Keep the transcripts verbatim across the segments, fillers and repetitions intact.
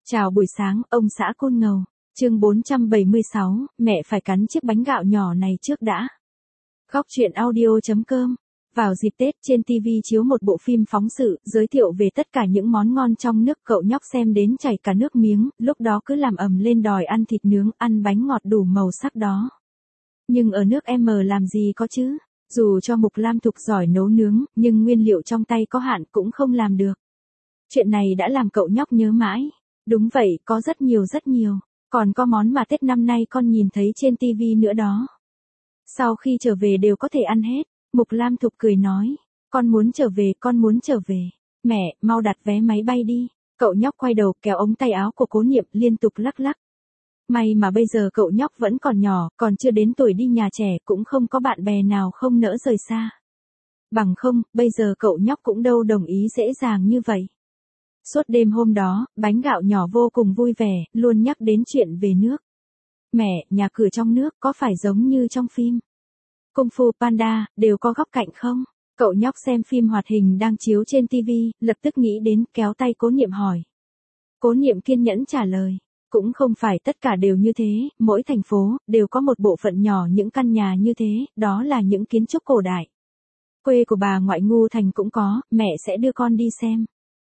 Chào buổi sáng, ông xã Côn Ngầu. Chương bốn trăm bảy mươi sáu, mẹ phải cắn chiếc bánh gạo nhỏ này trước đã. Góc truyện audio.com. Vào dịp Tết, trên ti vi chiếu một bộ phim phóng sự, giới thiệu về tất cả những món ngon trong nước. Cậu nhóc xem đến chảy cả nước miếng, lúc đó cứ làm ầm lên đòi ăn thịt nướng, ăn bánh ngọt đủ màu sắc đó. Nhưng ở nước em làm gì có chứ? Dù cho Mục Lam Thục giỏi nấu nướng, nhưng nguyên liệu trong tay có hạn cũng không làm được. Chuyện này đã làm cậu nhóc nhớ mãi. Đúng vậy, có rất nhiều rất nhiều. Còn có món mà Tết năm nay con nhìn thấy trên ti vi nữa đó. Sau khi trở về đều có thể ăn hết. Mục Lam Thục cười nói. Con muốn trở về, con muốn trở về. Mẹ, mau đặt vé máy bay đi. Cậu nhóc quay đầu kéo ống tay áo của Cố Niệm liên tục lắc lắc. May mà bây giờ cậu nhóc vẫn còn nhỏ, còn chưa đến tuổi đi nhà trẻ, cũng không có bạn bè nào không nỡ rời xa. Bằng không, bây giờ cậu nhóc cũng đâu đồng ý dễ dàng như vậy. Suốt đêm hôm đó, bánh gạo nhỏ vô cùng vui vẻ, luôn nhắc đến chuyện về nước. Mẹ, nhà cửa trong nước có phải giống như trong phim Kung Fu Panda, đều có góc cạnh không? Cậu nhóc xem phim hoạt hình đang chiếu trên ti vi, lập tức nghĩ đến, kéo tay Cố Niệm hỏi. Cố Niệm kiên nhẫn trả lời. Cũng không phải tất cả đều như thế, mỗi thành phố, đều có một bộ phận nhỏ những căn nhà như thế, đó là những kiến trúc cổ đại. Quê của bà ngoại Ngu Thành cũng có, mẹ sẽ đưa con đi xem.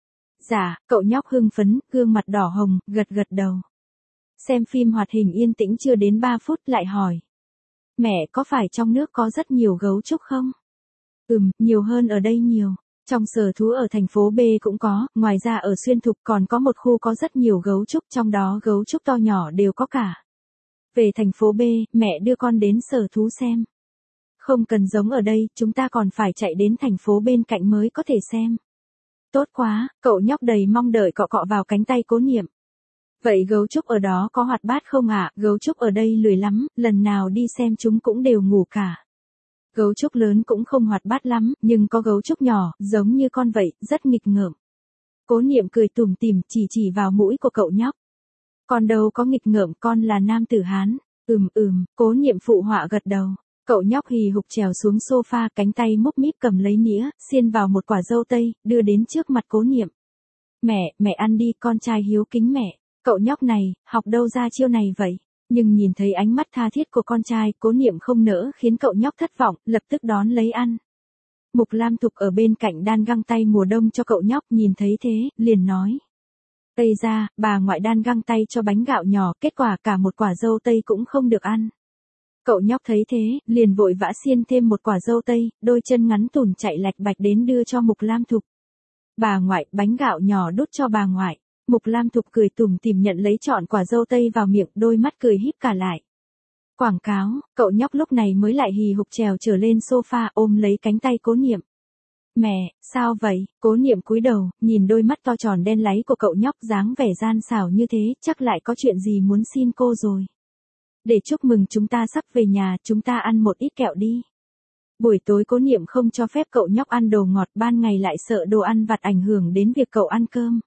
Dạ, cậu nhóc hưng phấn, gương mặt đỏ hồng, gật gật đầu. Xem phim hoạt hình yên tĩnh chưa đến ba phút lại hỏi. Mẹ, có phải trong nước có rất nhiều gấu trúc không? Ừm, nhiều hơn ở đây nhiều. Trong sở thú ở thành phố B cũng có, ngoài ra ở Xuyên Thục còn có một khu có rất nhiều gấu trúc, trong đó gấu trúc to nhỏ đều có cả. Về thành phố B, mẹ đưa con đến sở thú xem. Không cần giống ở đây, chúng ta còn phải chạy đến thành phố bên cạnh mới có thể xem. Tốt quá, cậu nhóc đầy mong đợi cọ cọ vào cánh tay Cố Niệm. Vậy gấu trúc ở đó có hoạt bát không ạ? À? Gấu trúc ở đây lười lắm, lần nào đi xem chúng cũng đều ngủ cả. Gấu trúc lớn cũng không hoạt bát lắm, nhưng có gấu trúc nhỏ, giống như con vậy, rất nghịch ngợm. Cố Niệm cười tủm tỉm, chỉ chỉ vào mũi của cậu nhóc. Con đâu có nghịch ngợm, con là nam tử Hán. Ừm ừm, Cố Niệm phụ họa gật đầu. Cậu nhóc hì hục trèo xuống sofa, cánh tay múc míp cầm lấy nĩa, xiên vào một quả dâu tây, đưa đến trước mặt Cố Niệm. Mẹ, mẹ ăn đi, con trai hiếu kính mẹ. Cậu nhóc này, học đâu ra chiêu này vậy? Nhưng nhìn thấy ánh mắt tha thiết của con trai, Cố Niệm không nỡ khiến cậu nhóc thất vọng, lập tức đón lấy ăn. Mục Lam Thục ở bên cạnh đan găng tay mùa đông cho cậu nhóc, nhìn thấy thế, liền nói. Tây ra, bà ngoại đan găng tay cho bánh gạo nhỏ, kết quả cả một quả dâu tây cũng không được ăn. Cậu nhóc thấy thế, liền vội vã xiên thêm một quả dâu tây, đôi chân ngắn tủn chạy lạch bạch đến đưa cho Mục Lam Thục. Bà ngoại, bánh gạo nhỏ đút cho bà ngoại. Mục Lam Thục cười tủm tỉm nhận lấy trọn quả dâu tây vào miệng, đôi mắt cười híp cả lại. Quảng cáo, cậu nhóc lúc này mới lại hì hục trèo trở lên sofa, ôm lấy cánh tay Cố Niệm. Mẹ, sao vậy? Cố Niệm cúi đầu, nhìn đôi mắt to tròn đen láy của cậu nhóc, dáng vẻ gian xảo như thế, chắc lại có chuyện gì muốn xin cô rồi. Để chúc mừng chúng ta sắp về nhà, chúng ta ăn một ít kẹo đi. Buổi tối Cố Niệm không cho phép cậu nhóc ăn đồ ngọt, ban ngày lại sợ đồ ăn vặt ảnh hưởng đến việc cậu ăn cơm.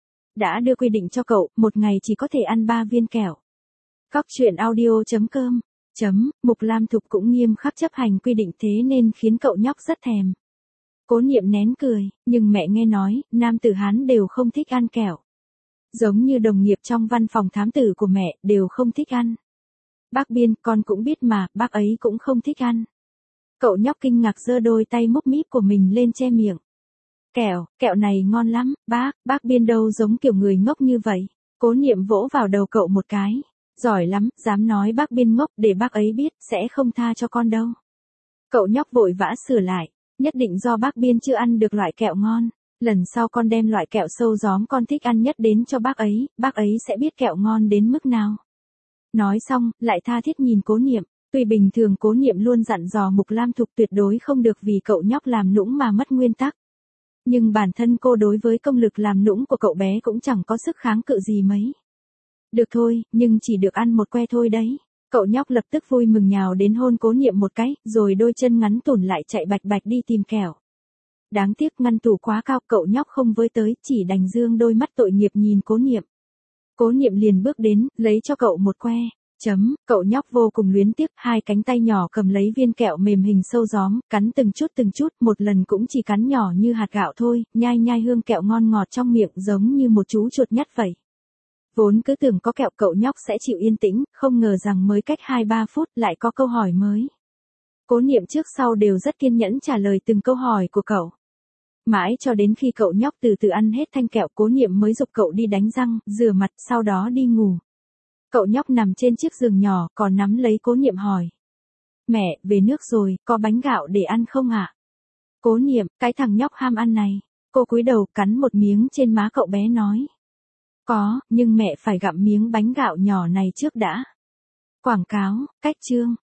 Đã đưa quy định cho cậu, một ngày chỉ có thể ăn ba viên kẹo. Góc truyện audio.com. Chấm, Mục Lam Thục cũng nghiêm khắc chấp hành quy định, thế nên khiến cậu nhóc rất thèm. Cố Niệm nén cười, nhưng mẹ nghe nói, nam tử Hán đều không thích ăn kẹo. Giống như đồng nghiệp trong văn phòng thám tử của mẹ, đều không thích ăn. Bác Biên, con cũng biết mà, bác ấy cũng không thích ăn. Cậu nhóc kinh ngạc giơ đôi tay múc míp của mình lên che miệng. Kẹo, kẹo này ngon lắm, bác, bác Biên đâu giống kiểu người ngốc như vậy. Cố Niệm vỗ vào đầu cậu một cái. Giỏi lắm, dám nói bác Biên ngốc, để bác ấy biết, sẽ không tha cho con đâu. Cậu nhóc vội vã sửa lại, nhất định do bác Biên chưa ăn được loại kẹo ngon. Lần sau con đem loại kẹo sâu gióm con thích ăn nhất đến cho bác ấy, bác ấy sẽ biết kẹo ngon đến mức nào. Nói xong, lại tha thiết nhìn Cố Niệm. Tuy bình thường Cố Niệm luôn dặn dò Mục Lam Thục tuyệt đối không được vì cậu nhóc làm nũng mà mất nguyên tắc. Nhưng bản thân cô đối với công lực làm nũng của cậu bé cũng chẳng có sức kháng cự gì mấy. Được thôi, nhưng chỉ được ăn một que thôi đấy. Cậu nhóc lập tức vui mừng nhào đến hôn Cố Niệm một cái, rồi đôi chân ngắn tủn lại chạy bạch bạch đi tìm kẹo. Đáng tiếc ngăn tủ quá cao, cậu nhóc không với tới, chỉ đành dương đôi mắt tội nghiệp nhìn Cố Niệm. Cố Niệm liền bước đến, lấy cho cậu một que. Chấm, cậu nhóc vô cùng luyến tiếc, hai cánh tay nhỏ cầm lấy viên kẹo mềm hình sâu gióm, cắn từng chút từng chút, một lần cũng chỉ cắn nhỏ như hạt gạo thôi, nhai nhai hương kẹo ngon ngọt trong miệng giống như một chú chuột nhắt vậy. Vốn cứ tưởng có kẹo cậu nhóc sẽ chịu yên tĩnh, không ngờ rằng mới cách hai ba phút lại có câu hỏi mới. Cố Niệm trước sau đều rất kiên nhẫn trả lời từng câu hỏi của cậu. Mãi cho đến khi cậu nhóc từ từ ăn hết thanh kẹo, Cố Niệm mới giục cậu đi đánh răng, rửa mặt, sau đó đi ngủ. Cậu nhóc nằm trên chiếc giường nhỏ, còn nắm lấy Cố Niệm hỏi. Mẹ, về nước rồi, có bánh gạo để ăn không ạ? Cố Niệm, cái thằng nhóc ham ăn này. Cô cúi đầu cắn một miếng trên má cậu bé nói. Có, nhưng mẹ phải gặm miếng bánh gạo nhỏ này trước đã. Quảng cáo, cách chương.